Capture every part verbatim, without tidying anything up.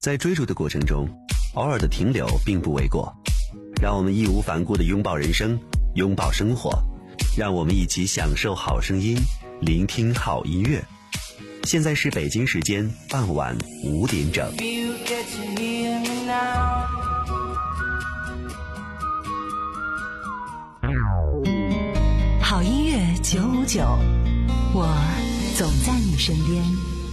在追逐的过程中，偶尔的停留并不为过。让我们义无反顾地拥抱人生，拥抱生活，让我们一起享受好声音，聆听好音乐。现在是北京时间傍晚五点整。 好音乐九五九，我总在你身边。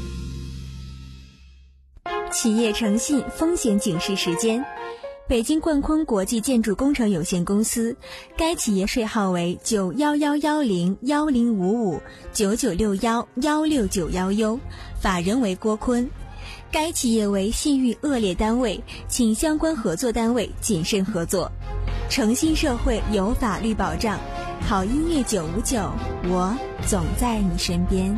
企业诚信风险警示时间。北京冠坤国际建筑工程有限公司，该企业税号为九幺幺幺零幺零五五九九六幺幺六九幺 U， 法人为郭坤。该企业为信誉恶劣单位，请相关合作单位谨慎合作。诚信社会有法律保障，好音乐九五九，我总在你身边。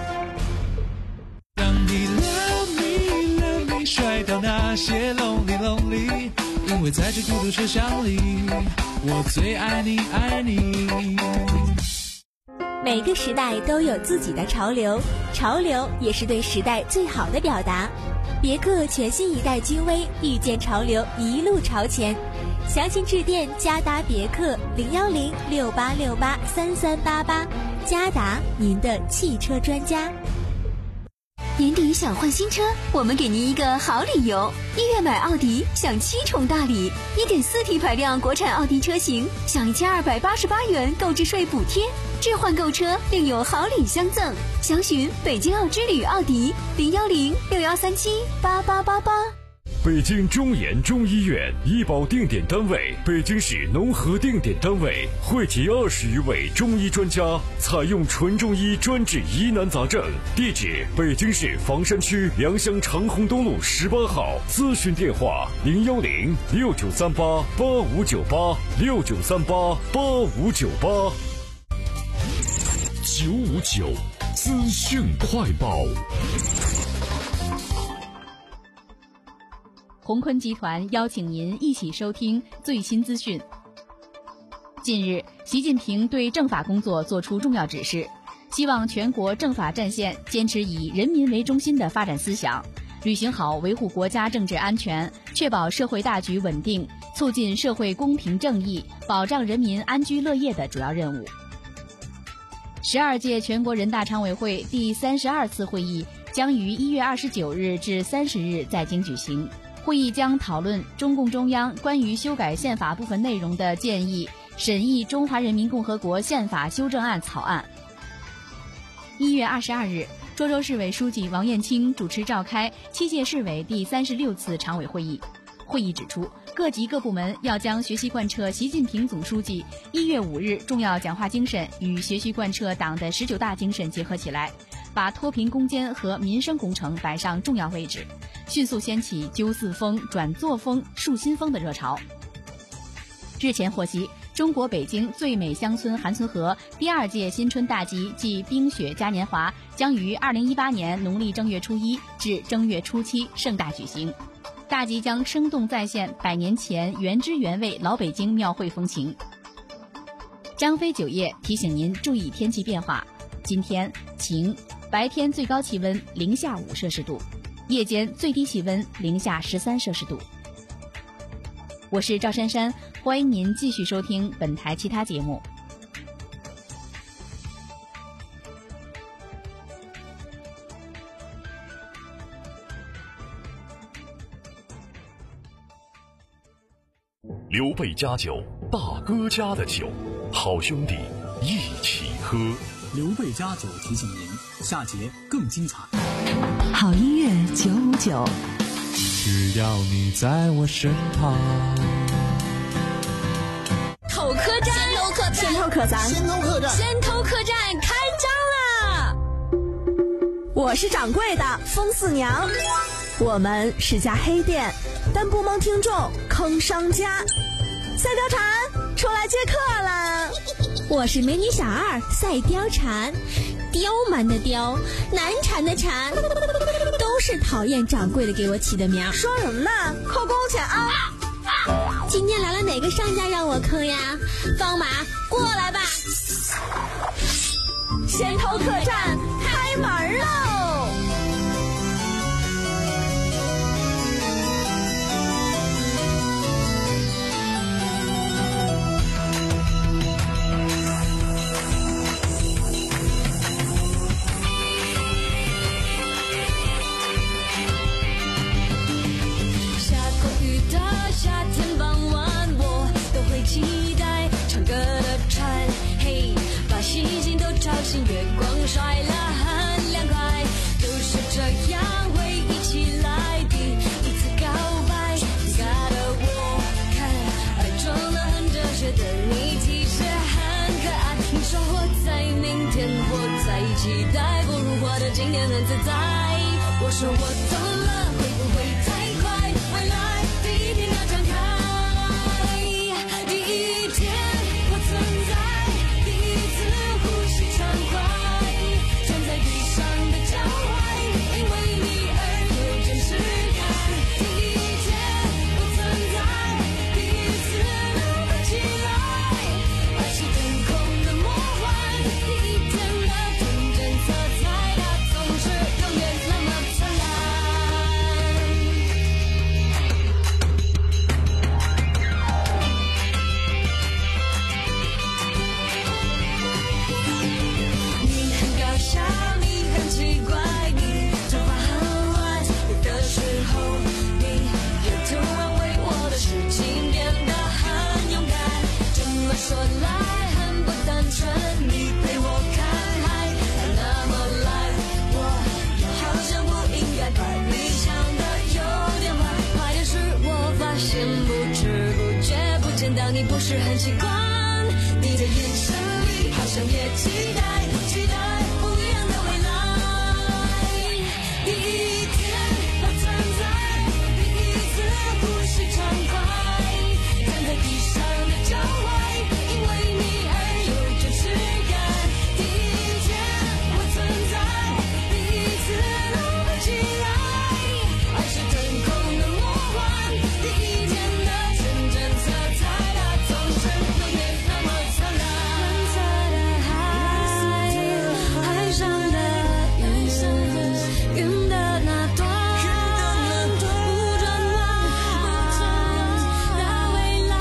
让你 love me love me 甩掉那些 lonely lonely，因为在这孤独车厢里，我最爱你爱你。 每个时代都有自己的潮流，潮流也是对时代最好的表达。别克全新一代君威，遇见潮流，一路朝前。详情致电嘉达别克零幺零六八六八三三八八，嘉达您的汽车专家。 年底想换新车，我们给您一个好理由。一月买奥迪享七重大礼， 一点四 T 排量国产奥迪车型享一千二百八十八元购置税补贴，置换购车另有好礼相赠。详询北京奥之旅奥迪零幺零六幺三七八八八八。 北京中研中医院医保定点单位，北京市农合定点单位，汇集二十余位中医专家，采用纯中医专治疑难杂症。地址：北京市房山区良乡长虹东路十八号。咨询电话：零幺零六九三八八五九八六九三八八五九八。九五九资讯快报。 鸿坤集团邀请您一起收听最新资讯。近日，习近平对政法工作作出重要指示，希望全国政法战线坚持以人民为中心的发展思想，履行好维护国家政治安全、确保社会大局稳定、促进社会公平正义、保障人民安居乐业的主要任务。十二届全国人大常委会第三十二次会议将于一月二十九日至三十日在京举行。会议将讨论中共中央关于修改宪法部分内容的建议，审议《中华人民共和国宪法修正案》草案。一月二十二日，涿州市委书记王燕青主持召开七届市委第三十六次常委会议。会议指出，各级各部门要将学习贯彻习近平总书记一月五日重要讲话精神与学习贯彻党的十九大精神结合起来，把脱贫攻坚和民生工程摆上重要位置，迅速掀起揪四风、转作风、树新风的热潮。日前获悉，中国北京最美乡村韩村河第二届新春大集暨冰雪嘉年华将于二零一八年农历正月初一至正月初七盛大举行。大集将生动再现百年前原汁原味老北京庙会风情。张飞酒业提醒您注意天气变化，今天晴，白天最高气温零下五摄氏度，夜间最低气温零下十三摄氏度。我是赵珊珊，欢迎您继续收听本台其他节目。 刘备家酒，大哥家的酒，好兄弟一起喝。 刘备家酒提醒您，下节更精彩。 好音乐九五九， 只要你在我身旁。 头客栈，先头客栈， 先头客栈， 先头客栈，先头客栈开张啦！ 我是掌柜的风四娘，我们是家黑店，但不蒙听众坑商家。赛貂蝉出来接客了。 我是美女小二赛貂蝉，刁蛮的刁，难缠的缠，都是讨厌掌柜的给我起的名。 说什么呢？扣工钱啊！ 今天来了哪个商家让我坑呀？方马过来吧！ 先头客栈开门喽！ 在明天或在期待，不如活得今天很自在。我说我走了，会不会太快？未来第一天要展开，第一天我存在，第一次呼吸畅快，站在地上的脚踝，因为你而有真实感。第一天我存在，第一次能飞起来，爱是天空的魔幻，第一天的纯真色彩，它总是永远那么灿烂。你很搞笑，你很奇怪，你头发很乱，有的时候你也突然为我的事情变得很勇敢。这么说来很不单纯，你陪我看海，还那么来，我又好像不应该快，你想的有点坏。坏的是我发现不知不觉不见到你不是很习惯，你的眼神里好像也期待期待不一样的未来。第一天我存在，第一次呼吸畅快，站在地上的脚踝，因为你而有真实感。第一天我存在，第一次能飞起来，爱是天空的魔幻，第一天的纯真色彩，它总是永远那么灿烂。蓝色的海，海上的云，云的那端，不转弯，的未来。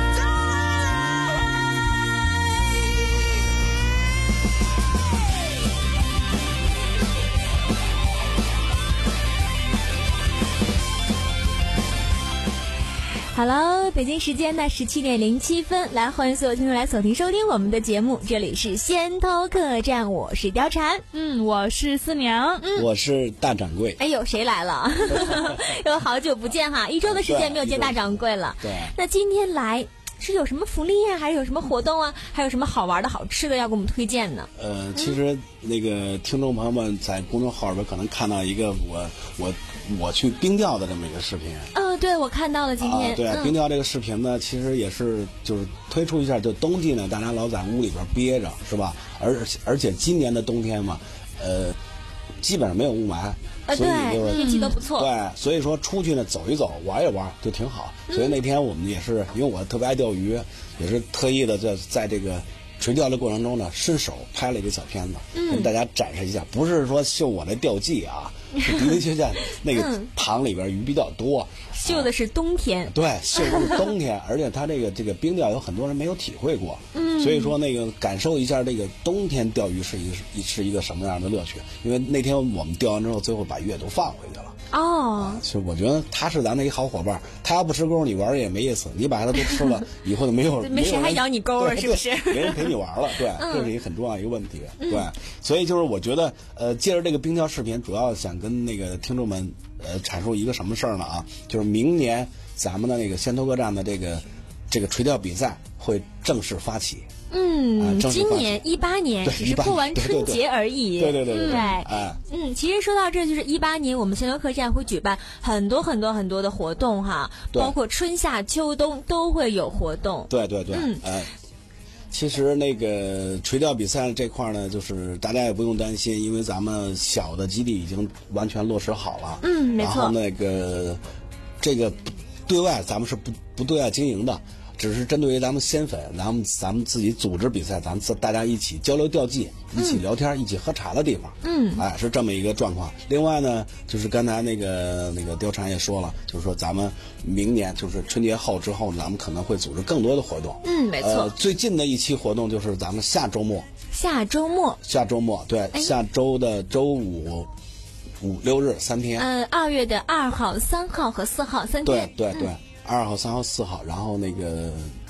好了，北京时间的十七点零七分，来欢迎所有听众来锁定收听我们的节目，这里是先头客栈，我是貂蝉， 嗯，我是思娘， 嗯， 我是大掌柜。 哎呦，谁来了？有好久不见哈，一周的时间没有见大掌柜了。 对， 那今天来是有什么福利啊，还是有什么活动啊，还有什么好玩的好吃的要给我们推荐呢？ 呃，其实那个听众朋友们在公众号里边可能看到一个我我我去冰钓的这么一个视频。 哦，对，我看到了今天。 啊，对， 嗯、 冰钓这个视频呢，其实也是就是推出一下，就冬季呢，大家老在屋里边憋着，是吧？而而且今年的冬天嘛，呃，基本上没有雾霾。 呃， 所以就是对，运气都不错。 对，所以说出去呢走一走，玩一玩就挺好。所以那天我们也是，因为我特别爱钓鱼，也是特意的在在这个垂钓的过程中呢，伸手拍了一个小片子， 嗯、 跟大家展示一下。不是说秀我的钓技啊，是的的确确那个塘里边鱼比较多。 秀的是冬天， 啊、对，秀的是冬天，而且它这个这个冰钓有很多人没有体会过，嗯，所以说那个感受一下这个冬天钓鱼是一个是一个什么样的乐趣。因为那天我们钓完之后，最后把鱼也都放回去了。 哦， 其实我觉得他是咱的一好伙伴，他要不吃钩，你玩也没意思。你把他都吃了，以后就没有没谁还咬你钩了，是不是？ 没人陪你玩了，对， 嗯、 这是一个很重要一个问题，对。所以就是我觉得，呃，借着这个冰钓视频，主要想跟那个听众们呃阐述一个什么事儿呢啊？就是明年咱们的那个先头客栈的这个这个垂钓比赛会正式发起。 嗯， 啊、 今年一八年只是过完春节而已。 对对对对对。 对， 哎， 嗯，其实说到这，就是一八年我们先头客栈会举办很多很多很多的活动哈，包括春夏秋冬都会有活动。 对对对，嗯，哎。其实那个垂钓比赛这块呢，就是大家也不用担心，因为咱们小的基地已经完全落实好了。 嗯，没错。 然后那个这个对外咱们是不不对外经营的。只是针对于咱们鲜粉，咱们咱们自己组织比赛，咱们大家一起交流钓技，一起聊天，嗯、一起喝茶的地方。 嗯， 哎，是这么一个状况。另外呢，就是刚才那个那个貂蝉也说了，就是说咱们明年就是春节后之后，咱们可能会组织更多的活动。 嗯，没错。 呃，最近的一期活动就是咱们下周末。 下周末。 下周末，对，哎、下周的周五、五六日三天。 呃，二月的二号、三号和四号三天。 对对对。嗯二号、三号、四号，然后那个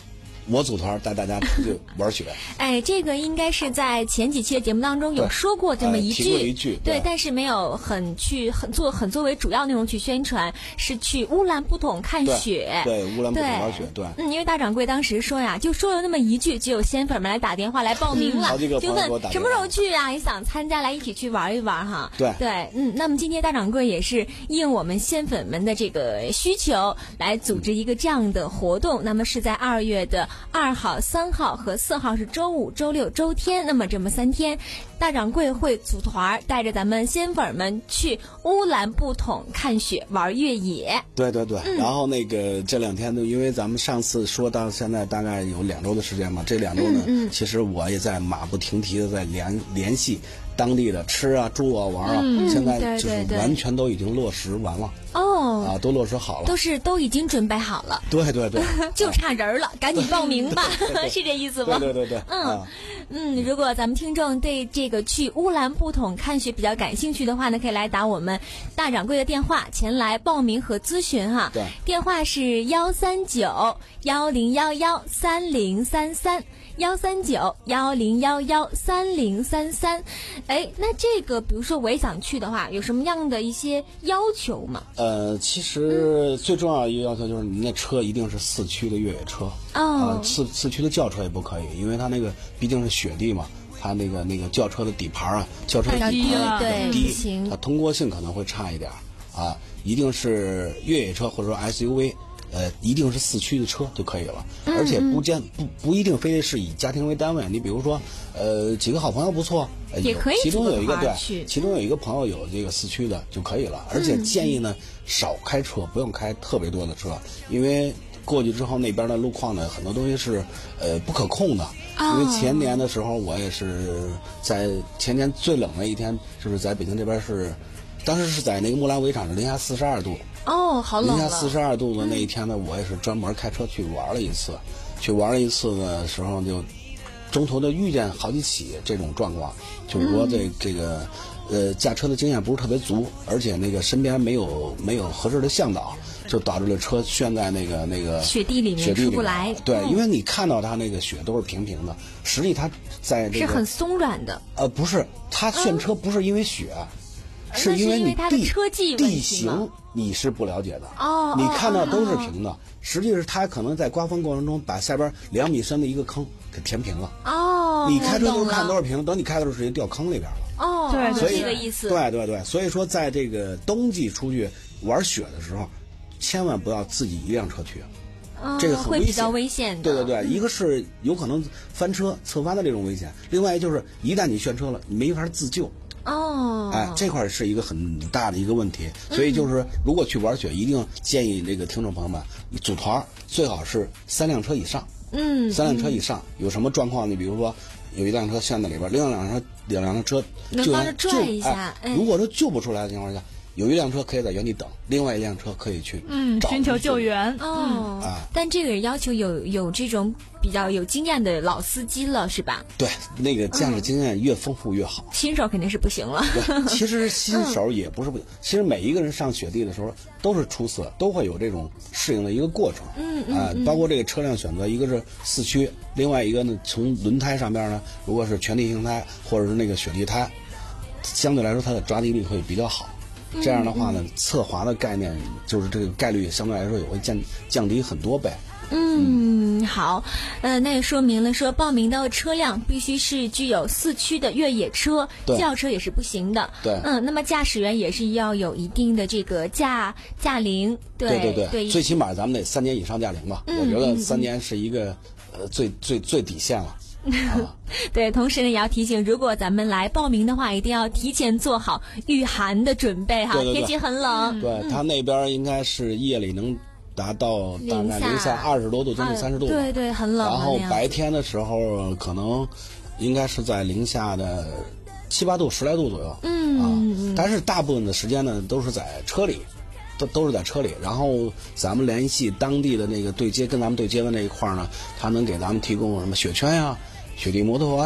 我组团带大家出去玩雪。 哎，这个应该是在前几期的节目当中有说过这么一句， 呃、提过一句对，对，但是没有很去很做很作为主要内容去宣传，是去乌兰布统看雪。 对，对乌兰布统玩雪，对。 嗯，因为大掌柜当时说呀，就说了那么一句，就有仙粉们来打电话来报名了， 好几个就问什么时候去啊？也想参加，来一起去玩一玩哈。 对对，嗯，那么今天大掌柜也是应我们仙粉们的这个需求，来组织一个这样的活动。那么是在二月的二号、三号和四号是周五、周六、周天，那么这么三天，大掌柜会组团带着咱们仙粉们去乌兰布统看雪、玩越野。 对对对， 嗯、 然后那个这两天呢，因为咱们上次说到现在大概有两周的时间嘛，这两周呢， 嗯嗯、 其实我也在马不停蹄的在联联系当地的吃啊、住啊、玩啊， 嗯、 现在就是完全都已经落实完了。 哦， 啊，都落实好了， 都是都已经准备好了。 对对对， 就差人了，赶紧报名吧，是这意思吗？ 对对对对， 嗯、 啊、 嗯，如果咱们听众对这个去乌兰布统看雪比较感兴趣的话呢，可以来打我们大掌柜的电话前来报名和咨询哈。 对， 电话是幺三九幺零幺幺三零三三。幺三九幺零幺幺三零三三，哎，那这个比如说我也想去的话，有什么样的一些要求吗？ 呃，其实最重要的一个要求就是您的车一定是四驱的越野车哦， 呃、四四驱的轿车也不可以，因为它那个毕竟是雪地嘛，它那个那个轿车的底盘啊，轿车的底盘对低，它通过性可能会差一点啊，一定是越野车或者说 S U V。呃，一定是四驱的车就可以了， 嗯、 而且不见不不一定非得是以家庭为单位。你比如说，呃，几个好朋友不错，呃、 也可以， 其中有一个对，其中有一个朋友有这个四驱的就可以了。而且建议呢， 嗯、 少开车，不用开特别多的车，因为过去之后那边的路况呢，很多东西是呃不可控的。 哦、 因为前年的时候，我也是在前年最冷的一天，就是在北京这边是，当时是在那个木兰围场是零下四十二度。 哦，好冷了！ 零下四十二度的那一天呢，嗯、我也是专门开车去玩了一次。去玩了一次的时候，就中途就遇见好几起这种状况，就是说这、嗯、这个呃驾车的经验不是特别足，而且那个身边没有没有合适的向导，就导致了车陷在那个那个雪地里面雪地里面出不来。 对， 嗯、 因为你看到它那个雪都是平平的，实际它在这个是很松软的。 呃，不是，它炫车不是因为雪。嗯是因为你地地形你是不了解的哦， 你看到都是平的，实际是它可能在刮风过程中把下边两米深的一个坑给填平了哦。 你开车都看都是平的，等你开的时候直接掉坑里边了哦。 对，所以这个意思。 对对对，所以说在这个冬季出去玩雪的时候，千万不要自己一辆车去。 哦、 这个很危险， 会比较危险的。 对对对，嗯、一个是有可能翻车侧翻的这种危险，另外就是一旦你炫车了，你没法自救。 哦， 哎，这块是一个很大的一个问题，所以就是如果去玩雪，一定建议这个听众朋友们组团，最好是三辆车以上。 嗯， 三辆车以上，有什么状况？你比如说有一辆车陷在里边，另外两辆车两辆车能帮着拽一下。 哎，如果说救不出来的情况下，有一辆车可以在原地等，另外一辆车可以去嗯寻求救援哦、 嗯。 但这个要求有有这种比较有经验的老司机了，是吧？ 对，那个驾驶经验越丰富越好。 嗯、新手肯定是不行了。 对，其实新手也不是不行，嗯、其实每一个人上雪地的时候都是出色，都会有这种适应的一个过程。 嗯嗯。 啊、呃，包括这个车辆选择，一个是四驱，另外一个呢，从轮胎上边呢，如果是全地形胎或者是那个雪地胎，相对来说它的抓地力会比较好。这样的话呢，侧滑的概念就是这个概率相对来说也会降降低很多倍。 嗯，嗯好，呃，那也说明了说报名的车辆必须是具有四驱的越野车，轿车也是不行的。 对， 嗯，那么驾驶员也是要有一定的这个驾驾龄。 对对对对，最起码咱们得三年以上驾龄吧。 嗯、 我觉得三年是一个呃最最最底线了。啊、 对，同时呢也要提醒，如果咱们来报名的话，一定要提前做好御寒的准备哈。 对对对， 天气很冷。 对、嗯、他那边应该是夜里能达到大概零下二十多度，将近三十度、 啊。对对，很冷。 然后白天的时候可能应该是在零下的七八度、十来度左右。 嗯啊， 嗯但是大部分的时间呢都是在车里。都都是在车里，然后咱们联系当地的那个对接，跟咱们对接的那一块呢，他能给咱们提供什么雪圈呀、雪地摩托呀、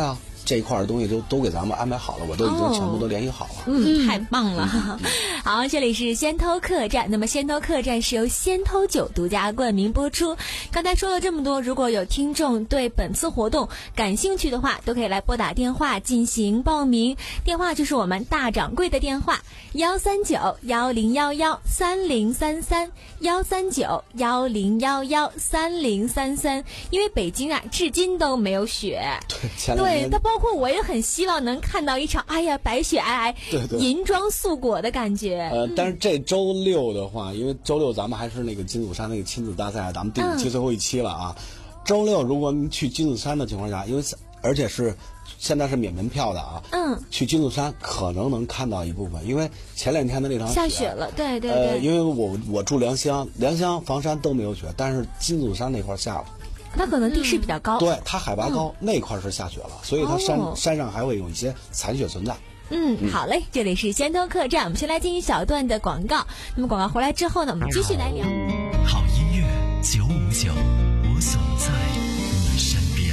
这一块的东西都都给咱们安排好了，我都已经全部都联系好了。 哦、嗯，太棒了。嗯、好，这里是先偷客栈。那么先偷客栈是由先偷酒独家冠名播出。刚才说了这么多，如果有听众对本次活动感兴趣的话，都可以来拨打电话进行报名。电话就是我们大掌柜的电话：幺三九幺零幺幺三零三三，幺三九幺零幺幺三零三三。因为北京啊，至今都没有雪。 对， 对，它包括我也很希望能看到一场，哎呀，白雪皑皑， 对对， 银装素裹的感觉。 呃，但是这周六的话，因为周六咱们还是那个金祖山那个亲子大赛，咱们第五期最后一期了啊。嗯、周六如果你去金祖山的情况下，因为而且是现在是免门票的啊， 嗯， 去金祖山可能能看到一部分，因为前两天的那场雪下雪了，对对对。 呃，因为我我住良乡，良乡房山都没有雪，但是金祖山那块下了。 它可能地势比较高， 对，它海拔高，嗯、那块是下雪了，所以它山、哦、山上还会有一些残雪存在。 嗯，嗯好嘞，这里是先偷客栈，我们先来进一小段的广告。那么广告回来之后呢，我们继续来聊。 好音乐九五九，我总在你身边。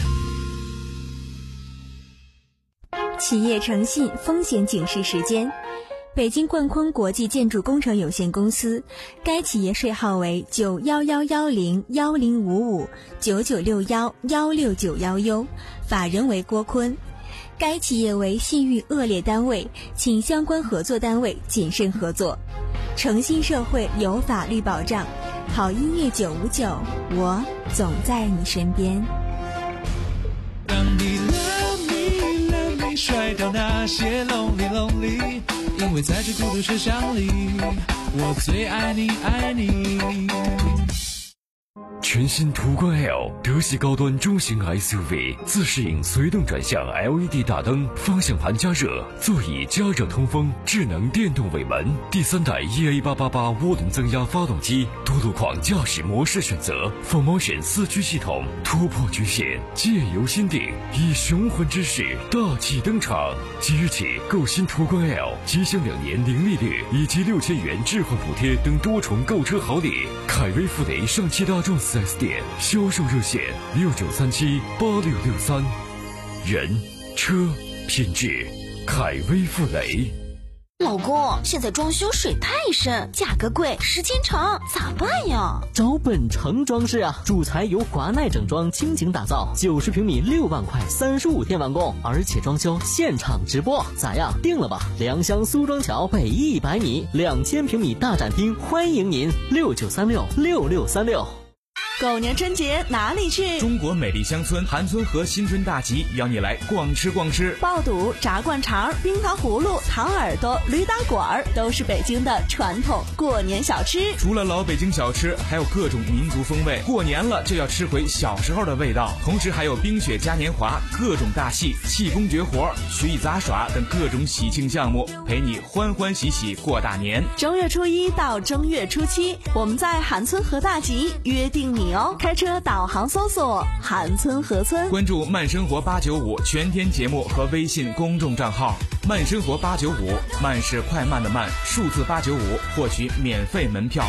企业诚信风险警示时间。北京冠坤国际建筑工程有限公司，该企业税号为九幺幺幺零幺零五五九九六幺幺六九幺 U， 法人为郭坤。该企业为信誉恶劣单位，请相关合作单位谨慎合作。诚信社会有法律保障，好音乐九五九，我总在你身边。 当你 love me love me 甩掉那些 lonely lonely，因为在这孤独车厢里，我最爱你爱你。 全新途观 L 德系高端中型 S U V， 自适应随动转向 L E D 大灯，方向盘加热，座椅加热通风，智能电动尾门，第三代 E A 八八八涡轮增压发动机，多路况驾驶模式选择 ，Full Motion 四驱系统，突破局限，借由心定，以雄浑之势大气登场。即日起购新途观 L， 即享两年零利率以及六千元置换补贴等多重购车好礼。凯威富雷上汽大众四 S 店销售热线六九三七八六六三，人车品质，凯威富雷。 老公，现在装修水太深，价格贵，时间长，咋办呀？ 找本城装饰啊，主材由华奈整装倾情打造，九十平米六万块，三十五天完工，而且装修现场直播，咋样？定了吧？良乡苏庄桥北一百米，两千平米大展厅，欢迎您，六九三六六六三六。 狗年春节哪里去？ 中国美丽乡村韩村河新春大集邀你来逛吃逛吃， 爆肚、炸灌肠、冰糖葫芦、糖耳朵、驴打滚儿，都是北京的传统过年小吃。 除了老北京小吃，还有各种民族风味。过年了就要吃回小时候的味道，同时还有冰雪嘉年华、各种大戏、气功绝活、曲艺杂耍等各种喜庆项目，陪你欢欢喜喜过大年。 正月初一到正月初七，我们在韩村河大集约定你哦，开车导航搜索韩村河村， 关注慢生活八九五全天节目和微信公众账号慢生活八九五，慢是快慢的慢，数字八九五，获取免费门票。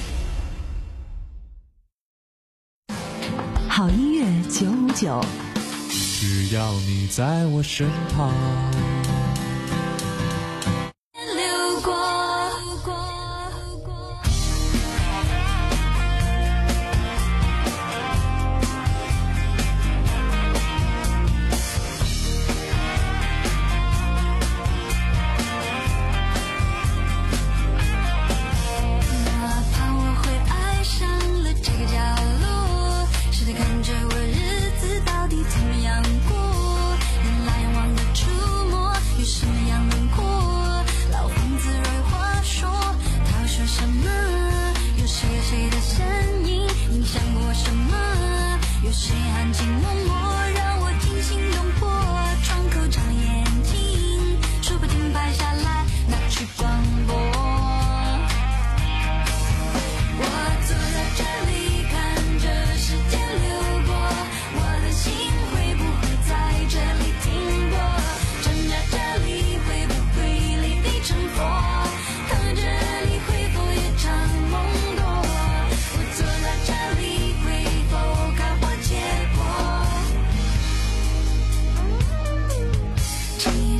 好音乐九五九， 只要你在我身旁。 看着我日子到底怎么样过，人来人往的触摸。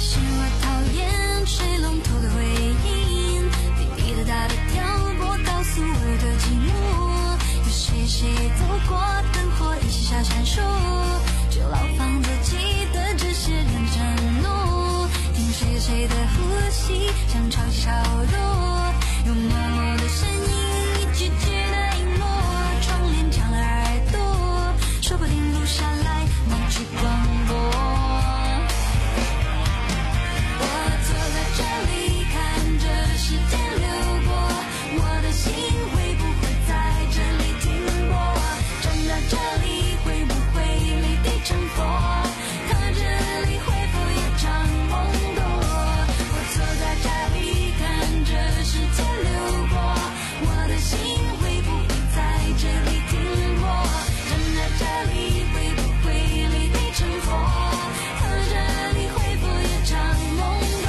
嫌我讨厌水龙头的回音，滴滴答答的挑拨告诉我的寂寞。有谁谁走过灯火一起笑闪烁，旧老房子记得这些年承诺。听谁谁的呼吸像潮起潮落，有默默的声音一句句的隐没，窗帘抢了耳朵，说不定录下来某句广播。我坐在这里看着时间流过，我的心会不会在这里停泊？站在这里会不会泪滴成佛？看这里会否也常梦多？我坐在这里看着时间流过，我的心会不会在这里停泊？站在这里会不会泪滴成佛？看这里会否也常梦多？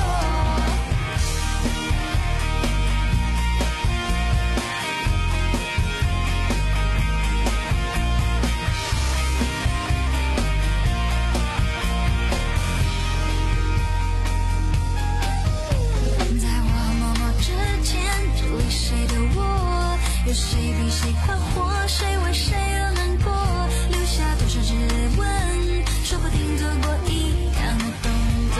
在我默默之前，这里谁的我？有谁比谁快活？谁为谁而难过？留下多少指纹？说不定做过一样的动作。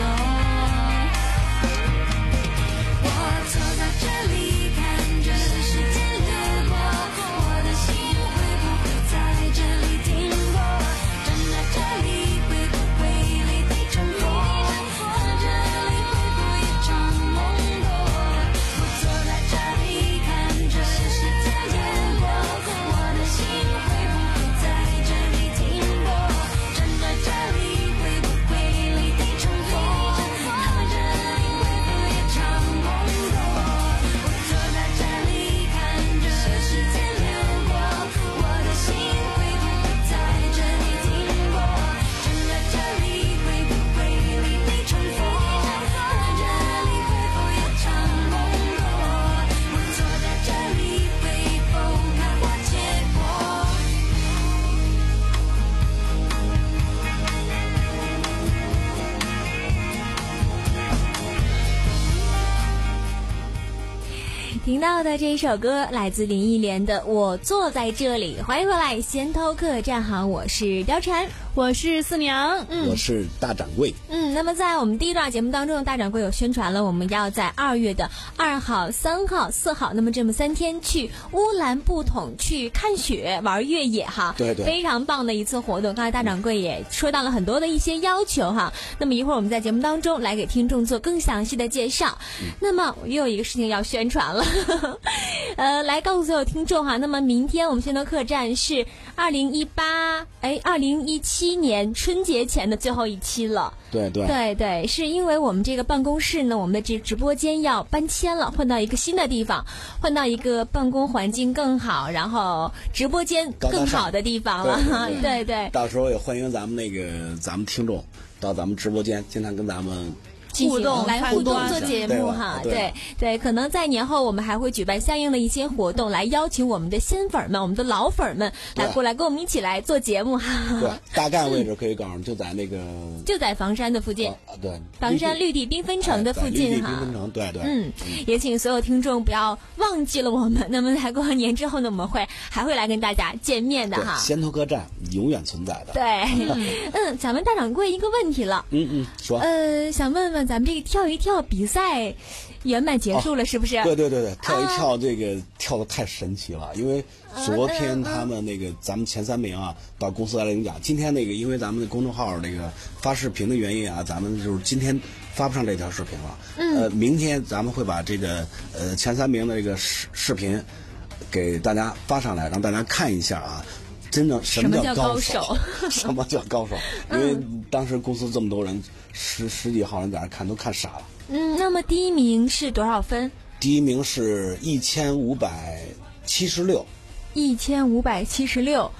我坐在这里看着时间流过，我的心会不会在这里停泊？站在这里会不会泪滴成佛？看这里会否也常梦多？我坐在这里看着时间流过，我的心会不会在这里停泊？站在这里会不会泪滴成佛？看这里会否也常梦多？我坐在这里看着时间流过，我的心会不会在这里停泊？站在这里会不会泪滴成佛？看这里会否也常梦多？我坐在这里会否看破结果？ 听到的这一首歌来自林忆莲的《我坐在这里》，欢迎回来，先偷客站好，我是貂蝉， 我是四娘， 嗯， 我是大掌柜。 嗯，那么在我们第一段节目当中，大掌柜有宣传了，我们要在二月的二号、三号、四号，那么这么三天去乌兰布统去看雪、玩越野哈， 对对， 非常棒的一次活动。刚才大掌柜也说到了很多的一些要求哈，那么一会儿我们在节目当中来给听众做更详细的介绍。嗯、那么又有一个事情要宣传了。呃，来告诉所有听众哈，那么明天我们先头客栈是二零一八哎二零一七年春节前的最后一期了。 对对对对，是因为我们这个办公室呢，我们的这直播间要搬迁了，换到一个新的地方，换到一个办公环境更好，然后直播间更好的地方了。 对 对, 对, 对对， 到时候也欢迎咱们那个咱们听众到咱们直播间，经常跟咱们互动来互动做节目哈，对 对, 对，可能在年后我们还会举办相应的一些活动，来邀请我们的新粉们、我们的老粉们来过来跟我们一起来做节目哈。 对，大概位置可以告诉你，就在那个就在房山的附近， 啊、对， 房山绿地缤纷城的附近哈。 绿地缤纷城，对对。 嗯，也请所有听众不要忘记了我们。那么在过完年之后呢，我们会还会来跟大家见面的哈。 先头客栈永远存在的。 对，嗯，想问大掌柜一个问题了。 嗯嗯，说。 呃，想问问咱们这个跳一跳比赛圆满结束了，是不是？ 哦、对对对对，跳一跳这个、啊、跳的太神奇了，因为昨天他们那个咱们前三名啊到公司来领奖。今天那个因为咱们的公众号那个发视频的原因啊，咱们就是今天发不上这条视频了。嗯。呃，明天咱们会把这个呃前三名的这个视视频给大家发上来，让大家看一下啊。真的什么叫高手？什么叫高手？因为当时公司这么多人，十十几号人在那看，都看傻了。 嗯，那么第一名是多少分？ 第一名是一千五百七十六。 一千五百七十六。 对。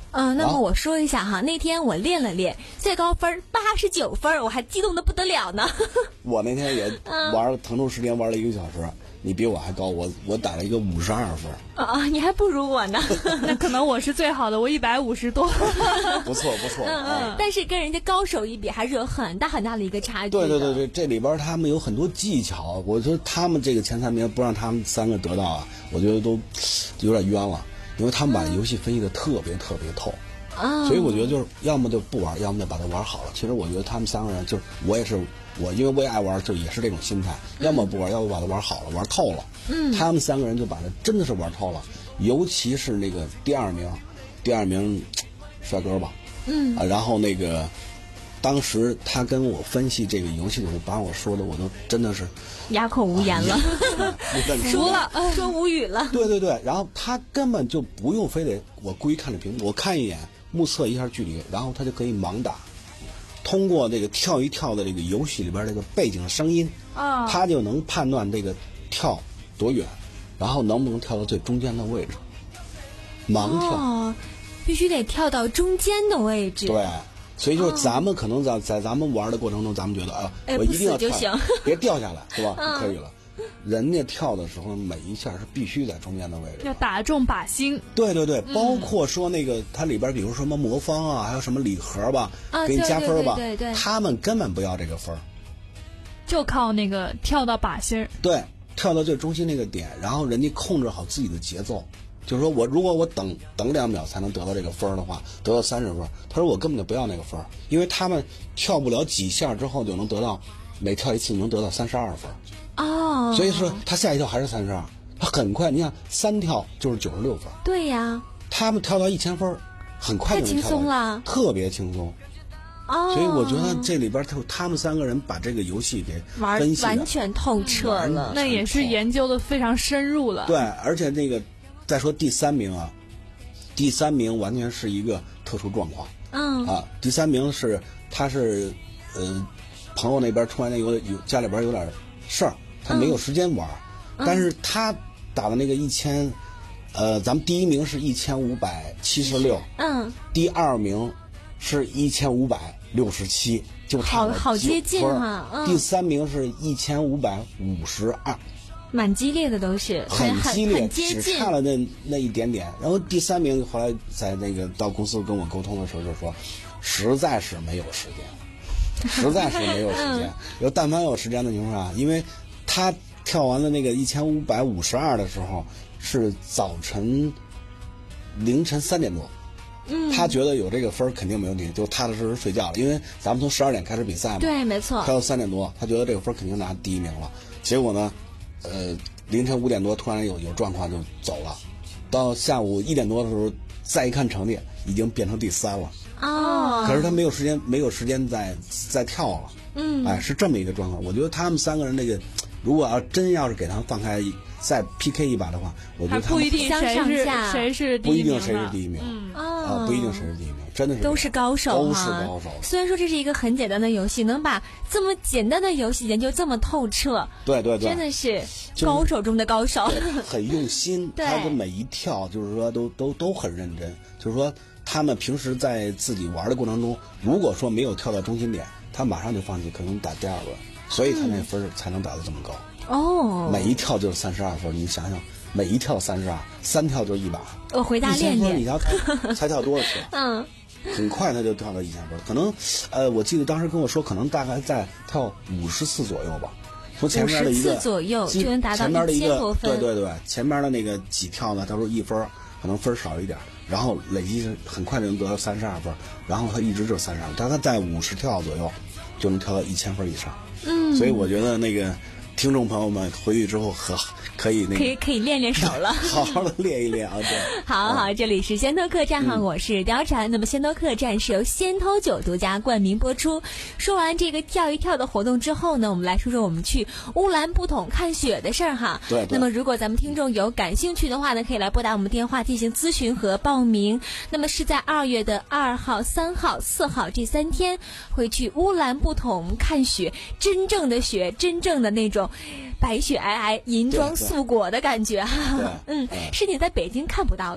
嗯，那么我说一下哈，那天我练了练，最高分八十九分，我还激动的不得了呢。 我那天也玩腾冲时间玩了一个小时，你比我还高，我我打了一个五十二分。 啊，你还不如我呢。 那可能我是最好的，我一百五十多。 不错不错。 嗯嗯。但是跟人家高手一比，还是有很大很大的一个差距。 对对对对，这里边他们有很多技巧，我说他们这个前三名不让他们三个得到啊，我觉得都有点冤了，因为他们把游戏分析的特别特别透。 啊， 所以我觉得就是要么就不玩，要么就把它玩好了。其实我觉得他们三个人，就是我也是我，因为我也爱玩，就也是这种心态，嗯、要么不玩，要么把它玩好了，玩透了。 嗯， 他们三个人就把它真的是玩透了，尤其是那个第二名，第二名帅哥吧， 嗯啊，然后那个当时他跟我分析这个游戏的时候，把我说的我都真的是哑口无言了， 输了，说无语了。 对对对，然后他根本就不用非得我故意看着屏幕，我看一眼。目测一下距离，然后他就可以盲打，通过这个跳一跳的这个游戏里边这个背景声音， 啊、 哦，他就能判断这个跳多远，然后能不能跳到最中间的位置。盲跳， 哦，必须得跳到中间的位置。 对，所以就是咱们可能在在咱们玩的过程中，咱们觉得啊， 哎、 我一定要跳， 别掉下来，是吧？ 嗯、 就可以了。人家跳的时候，每一下是必须在中间的位置， 要打中靶心。 对对对，包括说那个它里边，比如说什么魔方啊，还有什么礼盒吧， 啊、 给你加分吧， 对对对对对， 他们根本不要这个分， 就靠那个跳到靶心。 对，跳到最中心那个点，然后人家控制好自己的节奏。就是说我如果我等等两秒才能得到这个分的话，得到三十分，他说我根本就不要那个分，因为他们跳不了几下之后就能得到，每跳一次能得到三十二分。 哦， 所以说他下一跳还是三十二，他很快，你看三跳就是九十六分。 对呀， 他们跳到一千分，很快就能跳到， 太轻松了， 特别轻松。 哦， 所以我觉得这里边他他们三个人把这个游戏给分析完完全透彻了， 那也是研究的非常深入了。 对，而且那个再说第三名啊，第三名完全是一个特殊状况。 嗯啊，第三名是他是呃朋友那边突然有有家里边有点事儿。他没有时间玩， 嗯、 但是他打的那个一千，呃，咱们第一名是一千五百七十六， 嗯， 第二名是一千五百六十七，就差了好好接近哈、 嗯。第三名是一千五百五十二， 蛮激烈的都是， 很激烈， 很接近， 只差了那那一点点。然后第三名后来在那个到公司跟我沟通的时候就说，实在是没有时间，实在是没有时间。有、嗯、但凡有时间的情况下，因为。他跳完了那个一千五百五十二的时候，是早晨凌晨三点多。 嗯， 他觉得有这个分肯定没问题，就踏踏实实睡觉了。因为咱们从十二点开始比赛嘛， 对，没错。 开到三点多，他觉得这个分肯定拿第一名了。结果呢，呃，凌晨五点多突然有有状况就走了。到下午一点多的时候，再一看成绩，已经变成第三了。 哦。 可是他没有时间，没有时间再再跳了。 嗯。 哎，是这么一个状况。我觉得他们三个人那个。如果要真要是给他们放开再 P K 一把的话，我觉得他们不一定谁是谁是第一名， 不一定谁是第一名， 嗯、 啊，不一定谁是第一名，真的是都是高手， 都是高手。 虽然说这是一个很简单的游戏，能把这么简单的游戏研究这么透彻， 对对对， 真的是高手中的高手， 很用心。他的每一跳就是说都都都很认真，就是说他们平时在自己玩的过程中，如果说没有跳到中心点，他马上就放弃，可能打第二轮。所以他那分才能打得这么高哦， 每一跳就是三十二分，你想想，每一跳三十二，三跳就一百。 我回家练练。 你要才才跳多少次？ 嗯， 很快他就跳到一千分，可能呃，我记得当时跟我说，可能大概在跳五十次左右吧。从前面的一个五十次左右就能达到一千多分。 对对对，前面的那个几跳呢，他说一分，可能分少一点，然后累积很快就能得到三十二分，然后他一直就三十二，但他在五十跳左右就能跳到一千分以上。 嗯， 所以我觉得那个听众朋友们回去之后可可以那个可以可以练练手了， 好好的练一练啊！对， 好好，这里是先头客栈哈，嗯、我是貂蝉。那么先头客栈是由先头酒独家冠名播出。说完这个跳一跳的活动之后呢，我们来说说我们去乌兰布统看雪的事儿哈。 对。 那么如果咱们听众有感兴趣的话呢，可以来拨打我们电话进行咨询和报名。那么是在二月的二号、三号、四号这三天会去乌兰布统看雪。真正的雪，真正的那种白雪皑皑、银装素裹的感觉哈，嗯，是你在北京看不到的。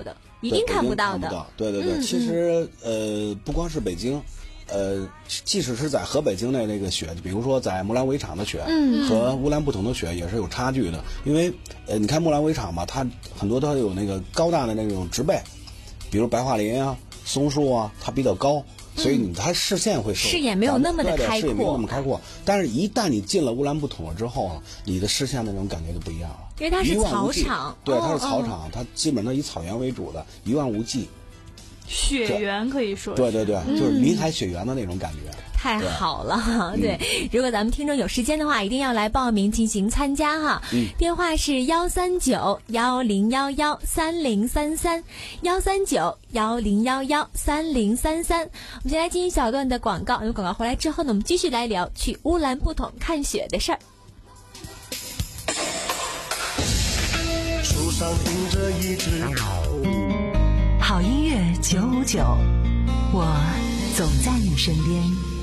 一定看不到的。 看不到对对对， 嗯、 其实呃，不光是北京。呃，即使是在河北境内那个雪，比如说在木兰围场的雪， 嗯， 和乌兰布统的雪也是有差距的。因为呃，你看木兰围场嘛，它很多它有那个高大的那种植被，比如白桦林啊、松树啊，它比较高，所以你它视线会受、 嗯、视野没有那么的开阔， 视野没有那么开阔。但是，一旦你进了乌兰布统了之后呢，你的视线那种感觉就不一样了， 因为它是草场， 对，它是草场， 哦、 它基本上以草原为主的，一望无际。 雪原可以说对对对，就是林海雪原的那种感觉。 嗯太好了，对，嗯、如果咱们听众有时间的话，一定要来报名进行参加哈。嗯、电话是幺三九幺零幺幺三零三三，幺三九幺零幺幺三零三三。我们先来进行小段的广告，有广告回来之后呢，我们继续来聊去乌兰布统看雪的事儿。 树上停着一只好音乐九五九，我总在你身边。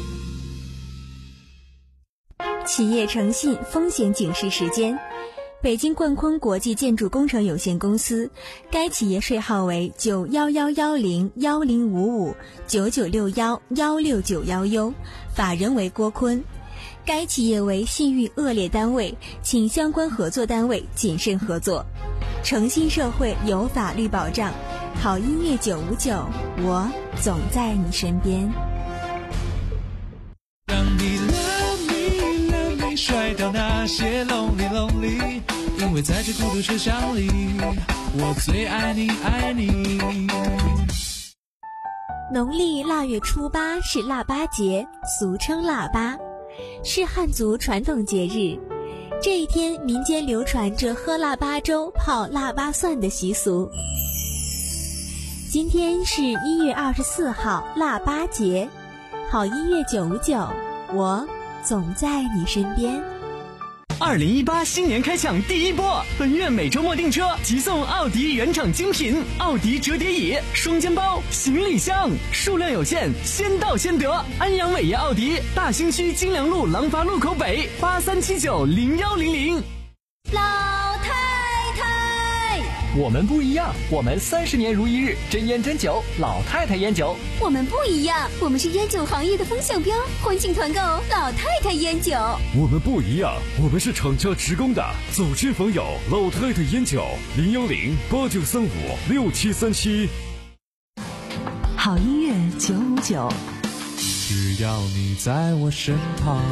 企业诚信风险警示时间，北京冠坤国际建筑工程有限公司，该企业税号为九幺幺幺零幺零五五九九六幺幺六九幺 U， 法人为郭坤。该企业为信誉恶劣单位，请相关合作单位谨慎合作。诚信社会有法律保障，好音乐九五九，我总在你身边。 让你 love me love me 甩掉那些 lonely lonely， 因为在这孤独车厢里，我最爱你爱你。 农历腊月初八是腊八节，俗称腊八，是汉族传统节日。这一天，民间流传着喝腊八粥、泡腊八蒜的习俗。今天是一月二十四号，腊八节。好音乐九五九，我总在你身边。 二零一八新年开抢第一波，本月每周末订车即送奥迪原厂精品奥迪折叠椅、双肩包、行李箱，数量有限，先到先得。安阳伟业奥迪大兴区金良路廊坊路口北八三七九零幺零零。 老太太， 我们不一样，我们三十年如一日，真烟真酒，老太太烟酒。 我们不一样，我们是烟酒行业的风向标，欢庆团购老太太烟酒。 我们不一样，我们是厂家直供的，走亲访友老太太烟酒，零幺零八九三五六七三七。 好音乐九五九， 只要你在我身旁。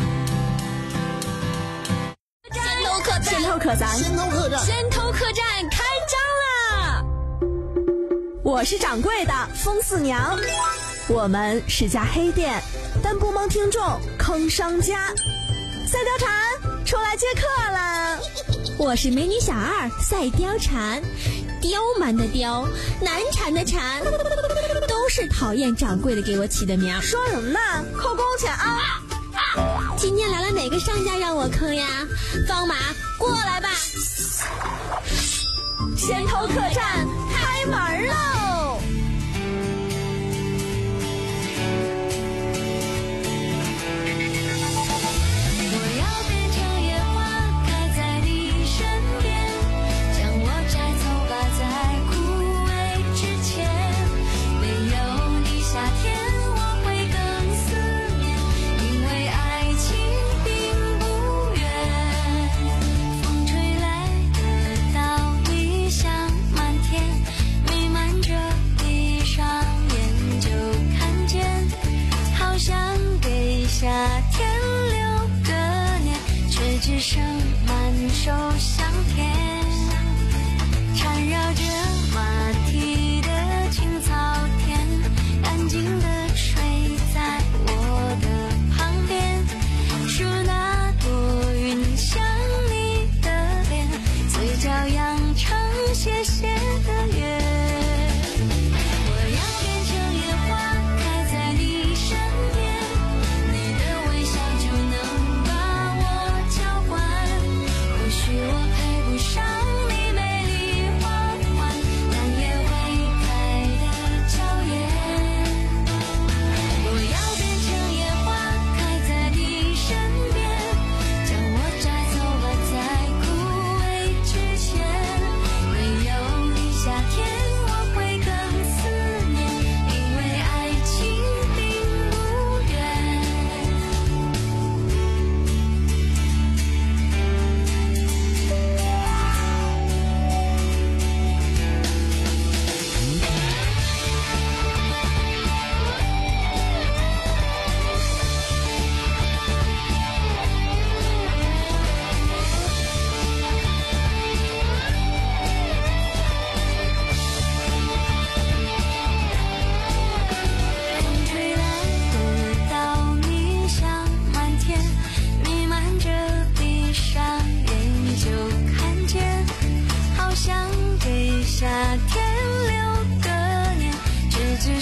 先头客栈， 先头客栈，先头客栈开张啦！ 我是掌柜的风四娘，我们是家黑店，但不蒙听众坑商家。赛貂蝉出来接客了， 我是美女小二赛貂蝉，刁蛮的刁，难缠的缠，都是讨厌掌柜的给我起的名。 说什么呢？扣工钱啊！ 今天来了哪个商家让我坑呀？放马过来吧！ 先头客栈开门喽！ 我要变成野花，开在你身边，将我摘走，摆在枯萎之前。没有你，夏天我会更思念，因为爱情并不远。风吹来的稻粒香满天，弥漫着闭上眼就看见，好想给夏天留个念，却只剩满手香甜。缠绕着马蹄的青草田，安静地睡在我的旁边，数那朵云像你的脸，嘴角扬成斜斜的月。我要变成野花，开在你身边，你的微笑就能把我浇灌。或许我配不上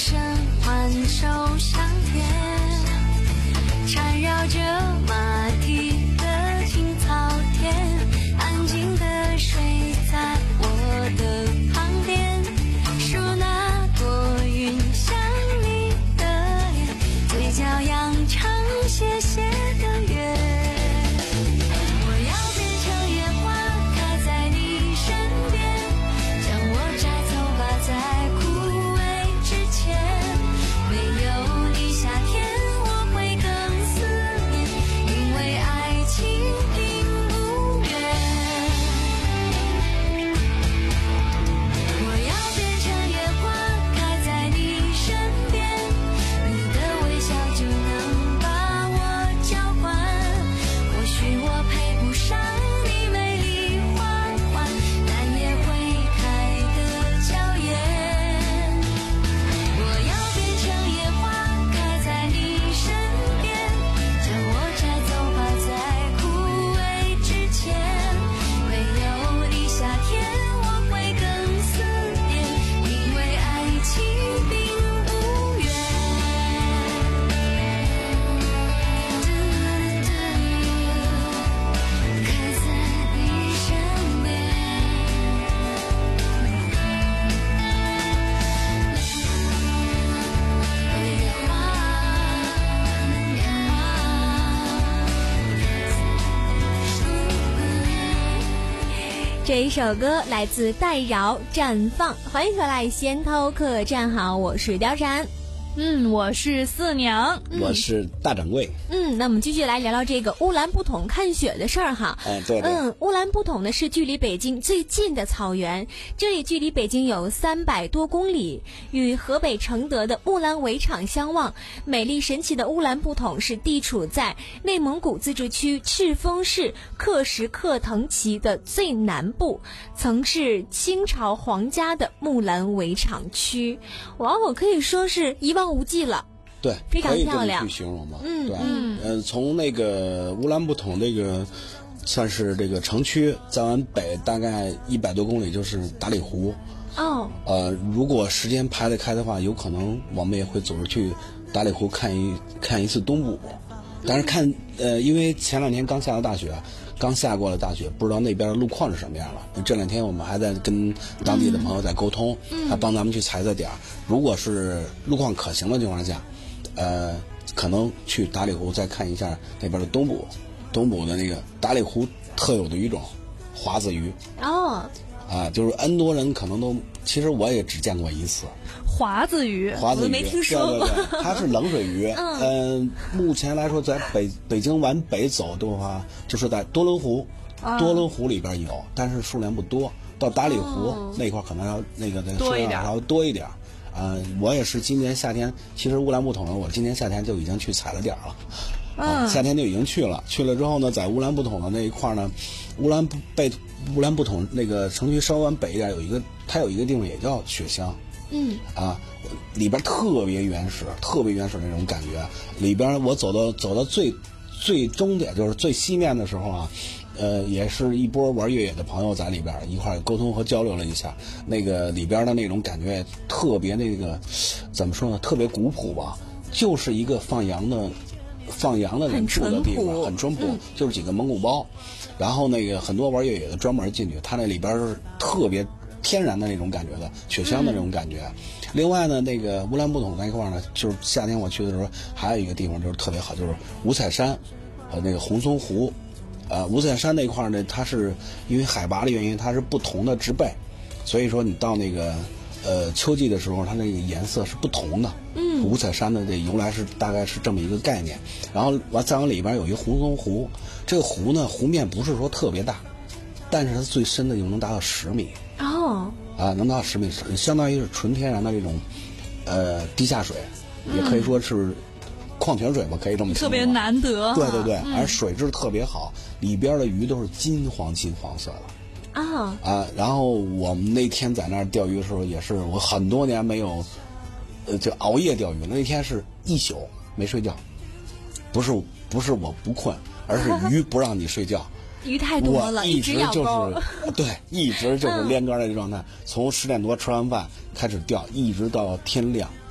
声环手相贴，缠绕着马蹄的青草田，安静地睡在我的旁边，数那朵云像你的脸，嘴角扬长斜斜的月。我要变成野花开在你身边，将我摘走吧，在枯萎之前，没有你夏天我会更思念，因为爱情并不远。我要变成野花开在你身边，你的微笑就能把我交换，或许我配不上你美丽花环，但也会开得娇艳。我要变成野花开在你身边，将我摘走吧，在枯萎之前，没有你夏天我会更思念，因为爱情并不远。开在你身边。 这一首歌来自戴瑶《绽放》，欢迎回来先偷客栈好，我是貂蝉。 嗯，我是四娘， 我是大掌柜。 嗯，那我们继续来聊聊这个乌兰布统看雪的事儿哈。 哎，对对。 嗯，乌兰布统呢是距离北京最近的草原，这里距离北京有三百多公里，与河北承德的乌兰围场相望。美丽神奇的乌兰布统是地处在内蒙古自治区赤峰市克什克腾旗的最南部，曾是清朝皇家的木兰围场区。哇，我可以说是一望无际了。 对， 非常漂亮， 可以这么去形容吗？ 嗯， 对， 嗯， 呃，从那个乌兰布统这个算是这个城区，再往北大概一百多公里就是达里湖。 哦， 呃，如果时间排得开的话，有可能我们也会组织去达里湖看一看一次东部。但是看，呃，因为前两天刚下了大雪，刚下过了大雪，不知道那边的路况是什么样了。这两天我们还在跟当地的朋友在沟通， 嗯、 他帮咱们去踩踩点儿。如果是路况可行的情况下，呃，可能去达里湖再看一下那边的东部，东部的那个达里湖特有的鱼种华子鱼。 哦。 啊，就是 N 多人可能都，其实我也只见过一次。 华子鱼， 华子鱼， 没听说过。 对对对，它是冷水鱼。 嗯、 呃，目前来说，在北北京往北走的话，就是在多伦湖， 啊、 多伦湖里边有，但是数量不多。到达里湖、哦、那块可能要那个的数量稍微多一点。呃，我也是今年夏天，其实乌兰布统呢，我今年夏天就已经去踩了点了。啊，夏天就已经去了，去了之后呢，在乌兰布统的那一块呢，乌兰布被乌兰布统那个城区稍微往北一点有一个，它有一个地方也叫雪乡， 嗯， 啊，里边特别原始，特别原始那种感觉。里边我走到走到最最终点，就是最西面的时候啊，呃，也是一波玩越野的朋友在里边一块沟通和交流了一下，那个里边的那种感觉特别那个怎么说呢，特别古朴吧，就是一个放羊的。放羊的人住的地方很淳朴，嗯、就是几个蒙古包，然后那个很多玩越野的专门进去，它那里边是特别天然的那种感觉的雪乡的那种感觉。嗯、另外呢，那个乌兰布统那一块呢，就是夏天我去的时候，还有一个地方就是特别好，就是五彩山和那个红松湖。呃，五彩山那块呢，它是因为海拔的原因，它是不同的植被，所以说你到那个呃秋季的时候，它那个颜色是不同的。 嗯， 五彩山的这由来是大概是这么一个概念。然后完再往里边有一个红松湖，这个湖呢湖面不是说特别大，但是它最深的就能达到十米。 哦， 啊，能达到十米，相当于是纯天然的这种呃地下水，也可以说是矿泉水吧，可以这么说。 特别难得。 对对对， 嗯、 而水质特别好，里边的鱼都是金黄金黄色的。 啊、 哦、啊！然后我们那天在那儿钓鱼的时候，也是我很多年没有，呃，就熬夜钓鱼了。那天是一宿没睡觉，不是不是我不困，而是鱼不让你睡觉。 鱼太多了， 我一直就是对，一直就是连杆的状态。嗯、从十点多吃完饭开始钓，一直到天亮，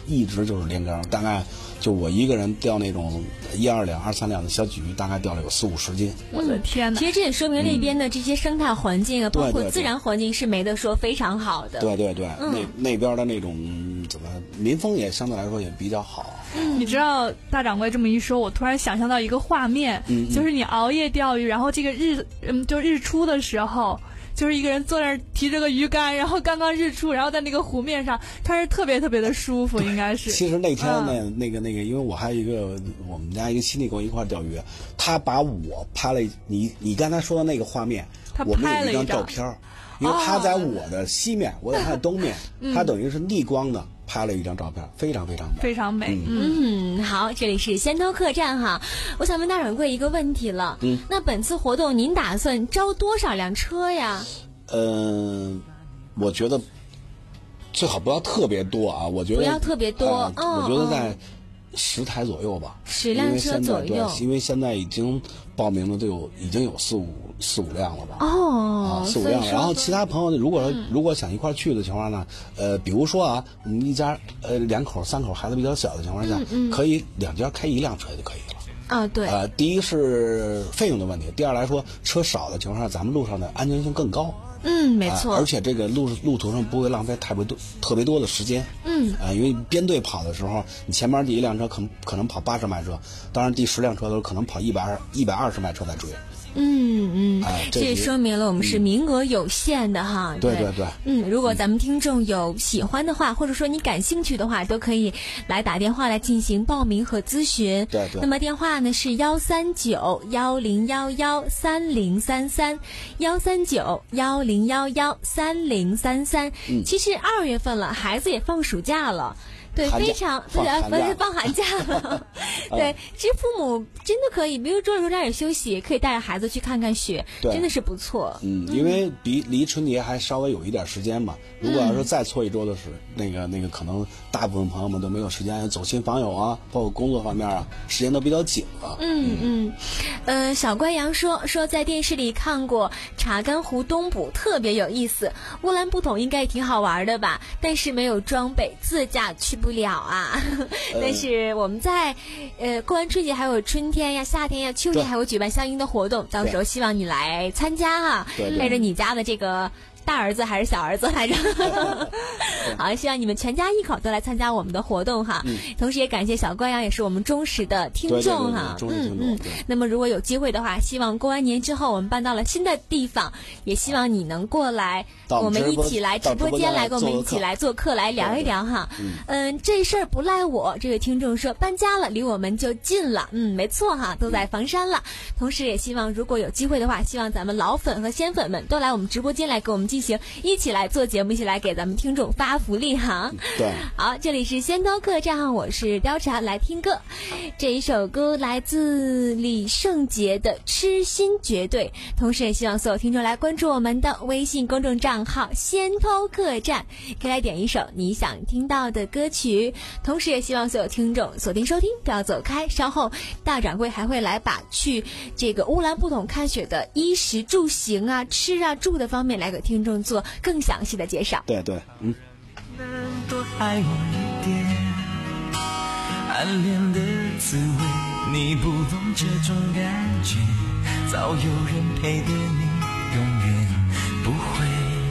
一直就是连杆，大概就我一个人钓那种一二两、二三两的小鲫鱼，大概钓了有四五十斤。 我的天哪！ 其实这也说明那边的这些生态环境啊， 嗯、 包括自然环境是没得说，非常好的。 对对对， 嗯、 那那边的那种怎么民风也相对来说也比较好。 嗯，你知道大掌柜这么一说，我突然想象到一个画面， 嗯、 就是你熬夜钓鱼，然后这个日嗯就日出的时候。就是一个人坐那儿提着个鱼竿，然后刚刚日出，然后在那个湖面上，看着特别特别的舒服，应该是。 其实那天呢， 嗯、 那个那个，因为我还有一个我们家一个亲戚跟我一块钓鱼，他把我拍了你你刚才说的那个画面，我们有一张照片，因为他在我的西面，哦、我在他的东面，嗯、他等于是逆光的。拍了一张照片，非常非常美， 非常美。 嗯，嗯好，这里是仙偷客栈哈。我想问大掌柜一个问题了，嗯，那本次活动您打算招多少辆车呀？ 嗯、呃，我觉得最好不要特别多啊，我觉得不要特别多， 呃哦、 我觉得在十台左右吧， 十辆车左右， 因为现在已经报名的都有已经有四五四五辆了吧？ 哦， 啊，四五辆了。然后其他朋友如果、嗯、如果想一块去的情况呢，呃，比如说啊，我们一家呃两口三口孩子比较小的情况下， 嗯嗯、 可以两家开一辆车就可以了。 啊，对。 呃，第一是费用的问题，第二来说车少的情况下，咱们路上的安全性更高。 嗯，没错、 呃。而且这个路路途上不会浪费特别多特别多的时间。 嗯。 啊、呃，因为编队跑的时候，你前面第一辆车可能可能跑八十迈车，当然第十辆车都可能跑一百二一百二十迈车在追。 嗯嗯， 哎、 这也说明了我们是名额有限的哈。 嗯、对对对。 嗯，如果咱们听众有喜欢的话，或者说你感兴趣的话，都可以来打电话来进行报名和咨询。 对对。 那么电话呢是幺三九幺零幺幺三零三三，幺三九幺零幺幺三零三三。嗯。其实二月份了，孩子也放暑假了。对，非常对啊，不是放寒假了。对，其实父母真的可以，比如周六周天也休息，可以带着孩子去看看雪，真的是不错。 嗯，因为比离春节还稍微有一点时间嘛。如果要是再错一周的是，那个那个可能大部分朋友们都没有时间走亲访友啊，包括工作方面啊，时间都比较紧了。 嗯嗯，呃，小关阳说说在电视里看过查干湖东捕，特别有意思。乌兰布统应该也挺好玩的吧？但是没有装备，自驾去不了啊。但是我们在呃过完春节还有春天呀、夏天呀、秋天还会举办相应的活动，到时候希望你来参加啊，带着你家的这个。大儿子还是小儿子来着？好，希望你们全家一口都来参加我们的活动哈。嗯、同时也感谢小关阳，也是我们忠实的听众哈。 嗯嗯。那么如果有机会的话，希望过完年之后我们搬到了新的地方，也希望你能过来，我们一起来直播间来跟我们一起来做客，来聊一聊哈。嗯, 嗯，这事儿不赖我。这位听众说搬家了，离我们就近了。嗯，没错哈，都在房山了。同时也希望如果有机会的话，希望咱们老粉和鲜粉们都来我们直播间来跟我们进行一起来做节目，一起来给咱们听众发福利哈。 对， 好，这里是仙偷客栈，我是貂蝉，来听歌。这一首歌来自李圣杰的《痴心绝对》，同时也希望所有听众来关注我们的微信公众账号仙偷客栈，可以来点一首你想听到的歌曲。同时也希望所有听众锁定收听，不要走开，稍后大掌柜还会来把去这个乌兰布统看雪的衣食住行啊、吃啊、住的方面来给听众做更详细的介绍。 对对，嗯。 多爱我一点，暗恋的滋味，你不懂这种感觉，早有人陪的你，永远不会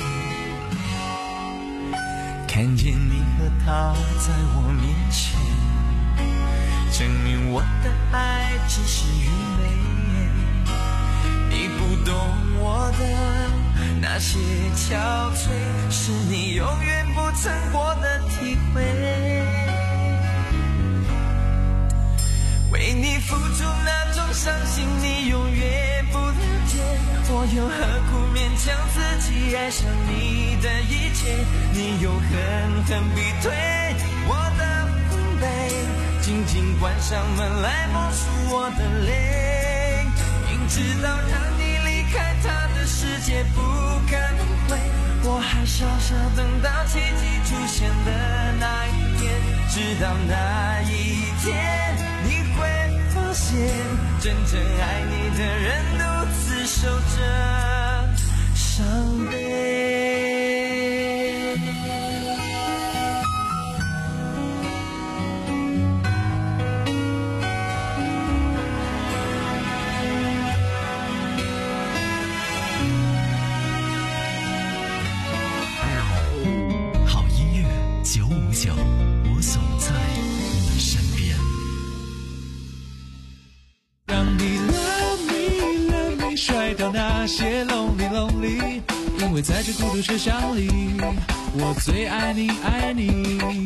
看见你和他在我面前，证明我的爱只是愚昧，你不懂我的那些憔悴，是你永远不曾过的体会，为你付出那种伤心你永远不了解，我又何苦勉强自己爱上你的一切，你又狠狠逼退我的防备，紧紧关上门来默数我的泪，明知道让你离开他的世界不可能会，我还傻傻等到奇迹出现的那一天，直到那一天你会发现真正爱你的人独自守着伤悲。 掉那些 lonely lonely， 因为在这孤独车厢里，我最爱你爱你。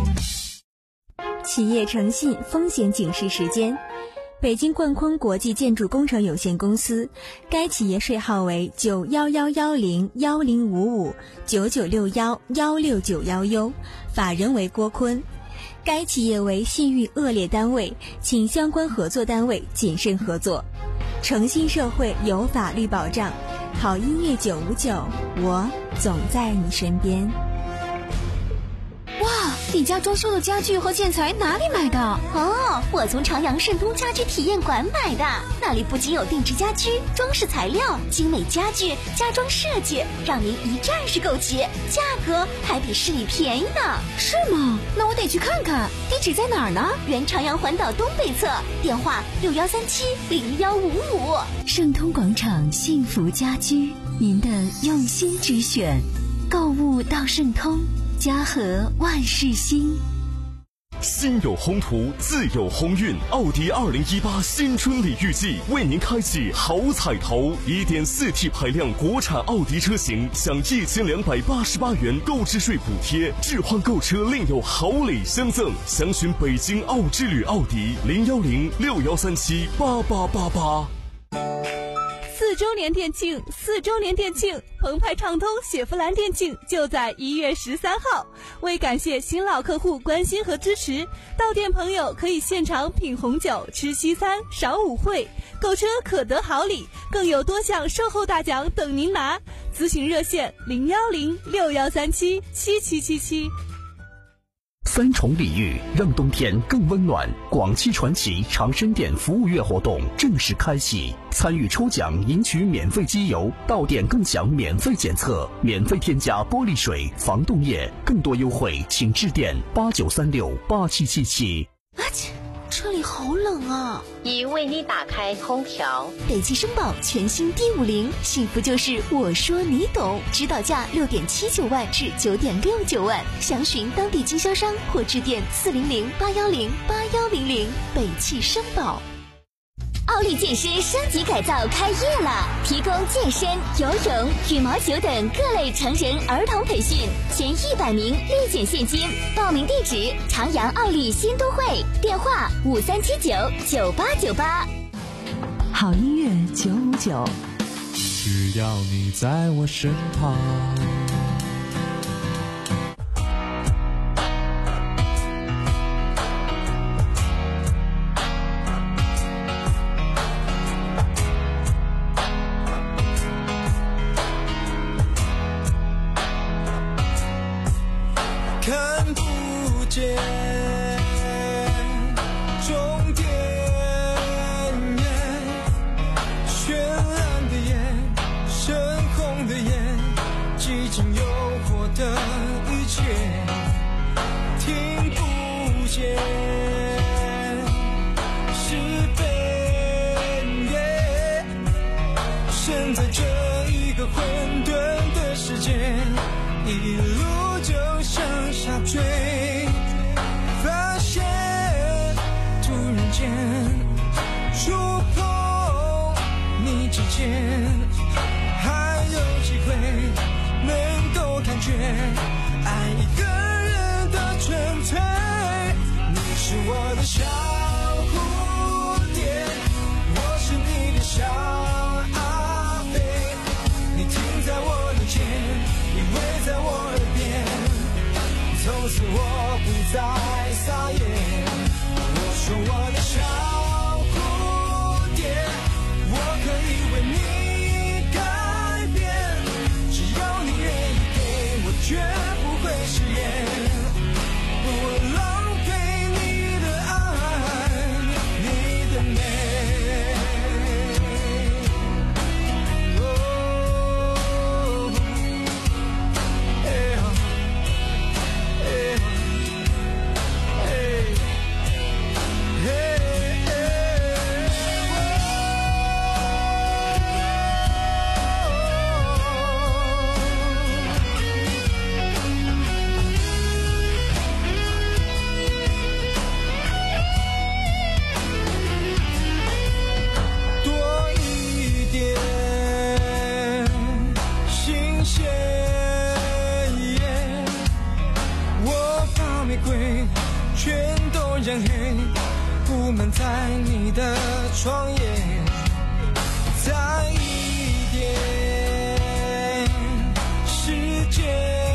企业诚信风险警示时间。北京冠坤国际建筑工程有限公司，该企业税号为九幺幺幺零幺零五五九九六幺幺六九幺 U， 法人为郭坤。该企业为信誉恶劣单位，请相关合作单位谨慎合作。诚信社会有法律保障，好音乐九五九，我总在你身边。 哇，你家装修的家具和建材哪里买的？ 哦，我从长阳盛通家居体验馆买的，那里不仅有定制家居、装饰材料、精美家具、家装设计，让您一站式购齐，价格还比市里便宜呢。 是吗？那我得去看看。地址在哪儿呢？ 原长阳环岛东北侧，电话六幺三七零幺五五。 盛通广场幸福家居，您的用心之选，购物到盛通。家和万事兴， 心有宏图，自有鸿运。奥迪二零一八新春礼遇季为您开启好彩头， 一点四 T 排量国产奥迪车型享一千两百八十八元购置税补贴，置换购车另有好礼相赠。详询北京奥之旅奥迪零幺零六幺三七八八八八。 四周年店庆，四周年店庆，澎湃畅通雪佛兰店庆就在一月十三号。为感谢新老客户关心和支持，到店朋友可以现场品红酒、吃西餐、赏舞会，购车可得好礼，更有多项售后大奖等您拿。咨询热线零幺零六幺三七七七七七。 三重礼遇，让冬天更温暖。广汽传祺长生店服务月活动正式开启，参与抽奖赢取免费机油，到店更享免费检测，免费添加玻璃水、防冻液，更多优惠请致电八九三六八七七七。 啊切，车里好冷啊！ 已为你打开空调。 北汽绅宝全新 D 五零，幸福就是我说你懂，指导价六点七九万至九点六九万，详询当地经销商或致电四零零八幺零八幺零零。北汽绅宝。 奥利健身升级改造开业了，提供健身、游泳、羽毛球等各类成人儿童培训，前一百名立减现金。报名地址：长阳奥利新都会，电话五三七九九八九八。 好音乐九五九， 只要你在我身旁。 看不见终点，绚烂的眼，深红的眼，几经诱惑的一切，听不见是非，身在这一个混沌的世界，一路就向下坠，发现突然间触碰你指尖，还有机会能够感觉爱一个人的纯粹。你是我的小蝴蝶，我是你的小阿飞，你停在我的肩，依偎在我耳边，从此我不再撒野。我说我的小蝴蝶，我可以为你改变，只要你愿意给我绝在你的窗沿，再一点时间，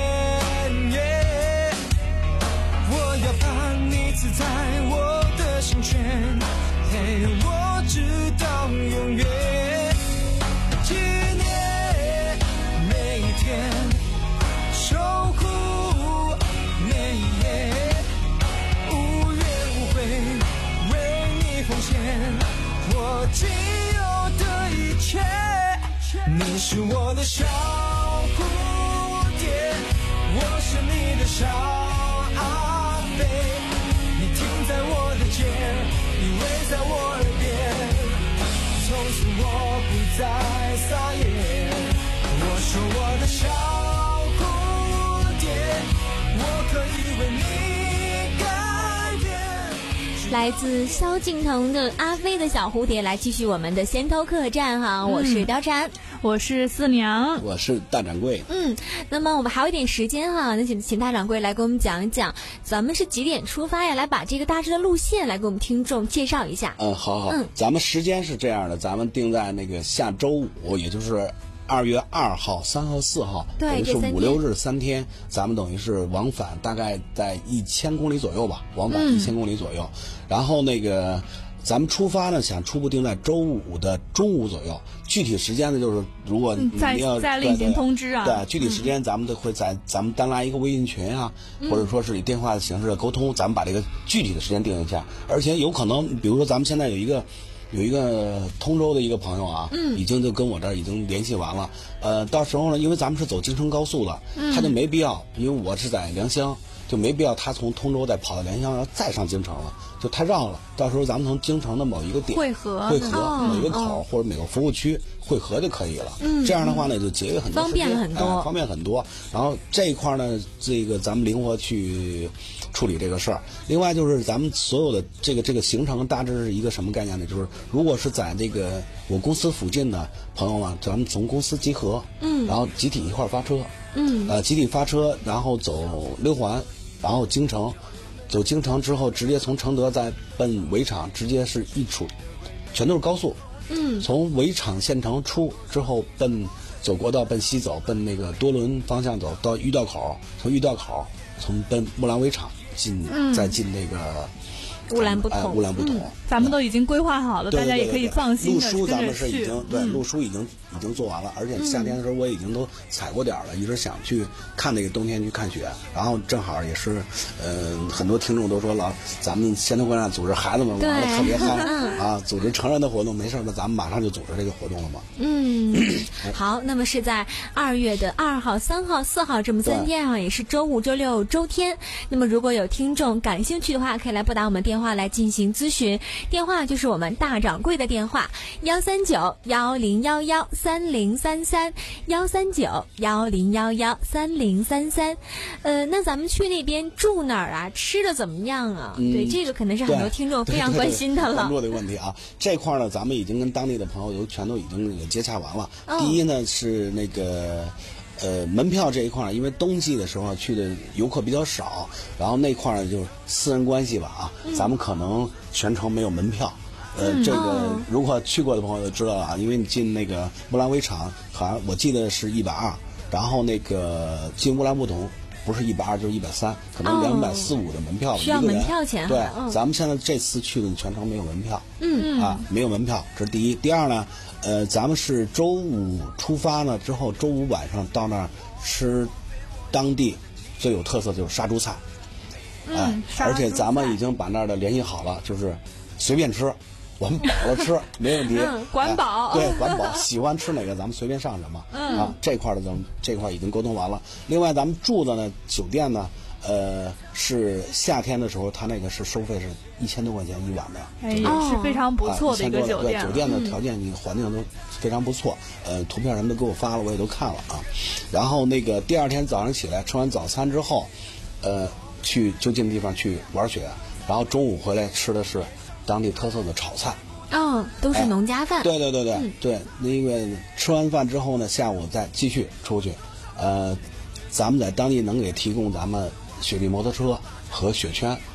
我要把你刺在我的心弦，陪我直到永远。纪念每一天，守护每一夜，无怨无悔为你奉献我仅有的一切。你是我的小蝴蝶，我是你的小阿飞，你停在我的肩，依偎在我耳边，从此我不再撒野。我说我的小蝴蝶，我可以为你改变。 来自萧敬腾的《阿飞的小蝴蝶》，来继续我们的先头客栈哈。 嗯、 我是貂蝉， 我是四娘， 我是大掌柜。 嗯，那么我们还有一点时间哈，那请请大掌柜来给我们讲一讲，咱们是几点出发呀？来把这个大致的路线来给我们听众介绍一下。 嗯，好好， 嗯， 咱们时间是这样的，咱们定在那个下周五，也就是二月二号、三号、四号， 对， 等于是五六日三天，咱们等于是往返大概在一千公里左右吧，往返一千公里左右。嗯、然后那个咱们出发呢，想初步定在周五的中午左右，具体时间呢，就是如果你要、 嗯、再另行通知啊。 对，具体时间咱们都会在咱们单拉一个微信群啊， 嗯、 或者说是以电话的形式的沟通，咱们把这个具体的时间定一下。而且有可能，比如说咱们现在有一个。有一个通州的一个朋友啊， 嗯， 已经就跟我这儿已经联系完了。呃，到时候呢，因为咱们是走京承高速的， 嗯， 他就没必要，因为我是在良乡，就没必要他从通州再跑到良乡，然后再上京城了，就太绕了。到时候咱们从京城的某一个点汇合， 汇合、 哦、 某一个口、 哦、 或者每个服务区汇合就可以了。 嗯， 这样的话呢，就节约很多方便了很多、 哎，方便很多。然后这一块呢，这个咱们灵活去处理这个事儿。另外就是咱们所有的这个这个行程大致是一个什么概念呢？就是如果是在这个我公司附近的朋友们，咱们从公司集合， 嗯， 然后集体一块儿发车， 嗯， 呃，集体发车，然后走六环，然后京城，走京城之后直接从承德再奔围场，直接是一出，全都是高速， 嗯， 从围场县城出之后奔走国道奔西走，奔那个多伦方向走到玉道口，从玉道口从奔木兰围场进， 嗯、 再进那个乌兰布统， 哎、乌兰布统、 嗯，咱们都已经规划好了， 对对对对对， 大家也可以放心的路书咱们是已经对、 嗯、 路书已经已经做完了，而且夏天的时候我已经都踩过点了，一直想去看那个冬天去看雪，然后正好也是，呃，很多听众都说老咱们先头观站组织孩子们玩的特别嗨啊，组织成人的活动没事，那咱们马上就组织这个活动了嘛。 嗯，好，那么是在二月的二号、三号、四号这么三天啊，也是周五、周六、周天。那么如果有听众感兴趣的话，可以来拨打我们电话来进行咨询，电话就是我们大掌柜的电话幺三九幺零幺幺三零三三幺三九幺零幺幺三零三三。呃，那咱们去那边住哪儿啊？吃的怎么样啊？ 嗯、 对，这个可能是很多听众非常关心的了。 关注的问题啊，这块呢，咱们已经跟当地的朋友都全都已经那个接洽完了。哦、第一呢是那个。呃，门票这一块，因为冬季的时候去的游客比较少，然后那块呢就是私人关系吧啊，嗯、咱们可能全程没有门票。呃， 嗯、 这个、 哦、 如果去过的朋友就知道了啊，因为你进那个木兰围场，好像我记得是一百二，然后那个进乌兰布统不是一百二就是一百三，可能两百四五的门票、哦、 需要门票钱。 对、 嗯， 咱们现在这次去的全程没有门票。 嗯啊，没有门票，这是第一。第二呢，呃，咱们是周五出发呢，之后周五晚上到那儿。吃当地最有特色就是杀猪菜， 嗯、 哎，而且咱们已经把那儿的联系好了，就是随便吃，我们饱了吃没问题， 嗯、管饱、 哎，对，管饱，喜欢吃哪个咱们随便上什么， 嗯、 啊，这块的咱们这块已经沟通完了。另外，咱们住的呢酒店呢，呃，是夏天的时候，它那个是收费是一千多块钱一晚的， 哎，也是非常不错的一个酒店。 对，酒店的条件、你环境都非常不错，呃，图片什么都给我发了，我也都看了啊。然后那个第二天早上起来吃完早餐之后，呃，去就近的地方去玩雪，然后中午回来吃的是当地特色的炒菜。 哦，都是农家饭。 哎、对对对对、嗯、对，那个吃完饭之后呢，下午再继续出去，呃，咱们在当地能给提供咱们雪地摩托车和雪圈。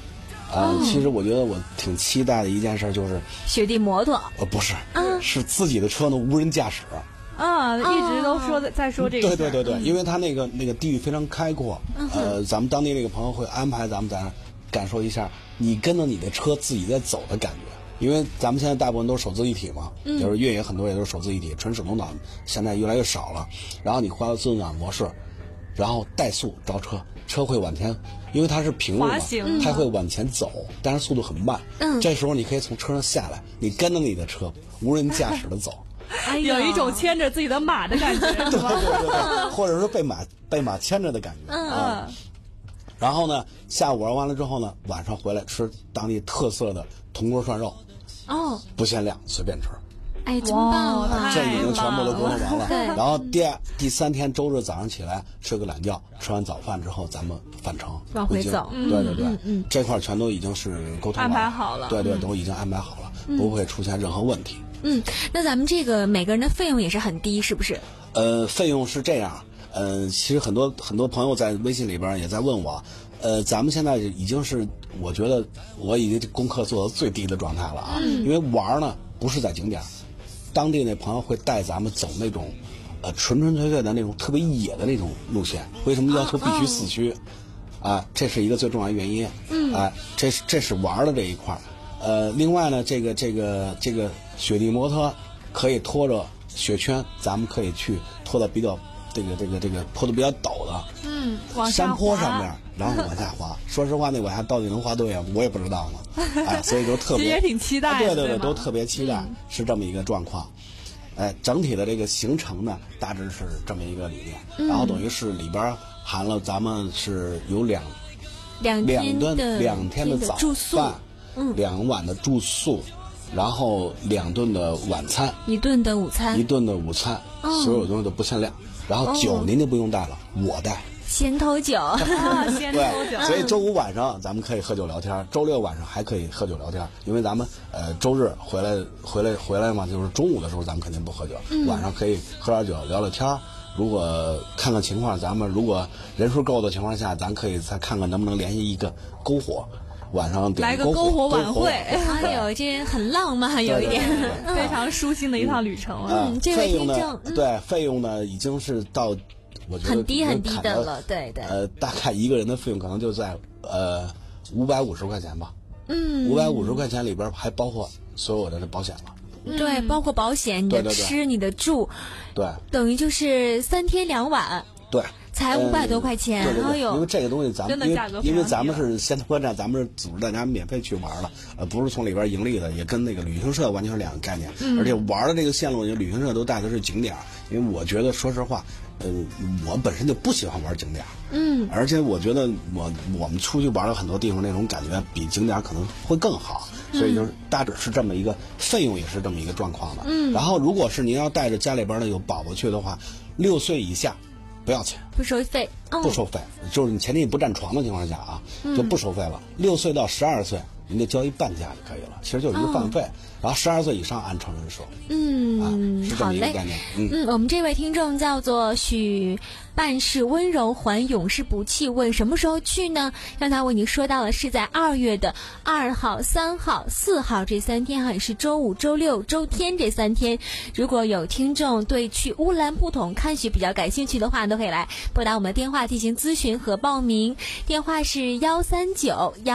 呃，其实我觉得我挺期待的一件事就是雪地摩托。 呃，不是， 嗯、 是自己的车呢无人驾驶。 啊，一直都说在在说这个。 对对对对，因为它那个那个地域非常开阔，呃，咱们当地那个朋友会安排咱们在那感受一下，你跟着你的车自己在走的感觉。因为咱们现在大部分都是手自一体嘛，嗯、就是越野很多也都是手自一体，纯手动挡现在越来越少了。然后你换到自动挡模式，然后怠速着车，车会往前，因为它是平路嘛，它会往前走，但是速度很慢。嗯，这时候你可以从车上下来，你跟着你的车无人驾驶的走。 哎、有一种牵着自己的马的感觉， 对对对对，或者说被马被马牵着的感觉。嗯。啊然后呢，下午玩完了之后呢，晚上回来吃当地特色的铜锅涮肉。哦，不限量，随便吃。 哎，真棒啊！ 这已经全部都沟通完了。然后第二、第三天周日早上起来睡个懒觉，吃完早饭之后咱们返程往回走。 对对对，嗯嗯、这块全都已经是沟通安排好了。 对对，都已经安排好了，嗯、不会出现任何问题。 嗯，那咱们这个每个人的费用也是很低，是不是？ 呃，费用是这样。呃，其实很多很多朋友在微信里边也在问我。呃，咱们现在已经是，我觉得我已经功课做到最低的状态了啊。嗯、因为玩呢不是在景点，当地那朋友会带咱们走那种，呃，纯纯粹粹的那种特别野的那种路线。为什么要求必须四驱？啊, 啊，这是一个最重要的原因。嗯，啊，这是这是玩的这一块。呃，另外呢，这个这个这个雪地摩托可以拖着雪圈，咱们可以去拖到比较这个这个这个坡度比较陡的。 嗯， 山坡上面，然后往下滑。说实话，那往下到底能滑多远，我也不知道呢。哎，所以就特别， 其实也挺期待的。 对对对，都特别期待，嗯、是这么一个状况。哎，整体的这个行程呢，大致是这么一个理念。嗯、然后等于是里边含了咱们是有两两两顿两天的早饭， 嗯， 两晚的住宿，然后两顿的晚餐， 一顿的午餐， 一顿的午餐，哦、所有东西都不限量。然后酒您就不用带了，我带。 先偷酒， 啊、先偷酒。 对，所以周五晚上咱们可以喝酒聊天，周六晚上还可以喝酒聊天，因为咱们呃周日回来回来回来嘛，就是中午的时候咱们肯定不喝酒，嗯、晚上可以喝点酒聊聊天。如果看看情况，咱们如果人数够的情况下，咱可以再看看能不能联系一个篝火。晚上来个篝火晚会， 哎呦，这很浪漫，有一点非常舒心的一趟旅程啊。 嗯，这位听众， 对，费用呢已经是到，我觉得很低很低的了，对对。 呃，大概一个人的费用可能就在呃五百五十块钱吧。 嗯， 五百五十块钱里边还包括所有的保险了。 对，包括保险，你的吃，你的住， 对， 等于就是三天两晚。 对。 才五百多块钱， 对对对，因为这个东西咱们因为因为咱们是先头客栈，咱们是组织大家免费去玩的，呃，不是从里边盈利的，也跟那个旅行社完全是两个概念。嗯、而且玩的这个线路，旅行社都带的是景点，因为我觉得说实话，呃，我本身就不喜欢玩景点。 嗯。 而且我觉得我我们出去玩了很多地方，那种感觉比景点可能会更好，所以就是大致是这么一个费用，也是这么一个状况的。 嗯。 然后，如果是您要带着家里边的有宝宝去的话，六岁以下。不要钱， 不收费， 哦、不收费，就是你前提你不占床的情况下啊，嗯、就不收费了。六岁到十二岁，您就交一半价就可以了，其实就是一个饭费。哦、然后十二岁以上按成人收。 嗯， 啊、是这么一个概念。 嗯嗯，我们这位听众叫做许办事温柔，还永世不弃，问什么时候去呢？刚才我已经说到了，是在二月的二号、三号、四号这三天，还是周五、周六、周天这三天。如果有听众对去乌兰布统看雪比较感兴趣的话，都可以来拨打我们的电话进行咨询和报名。电话是幺三九幺。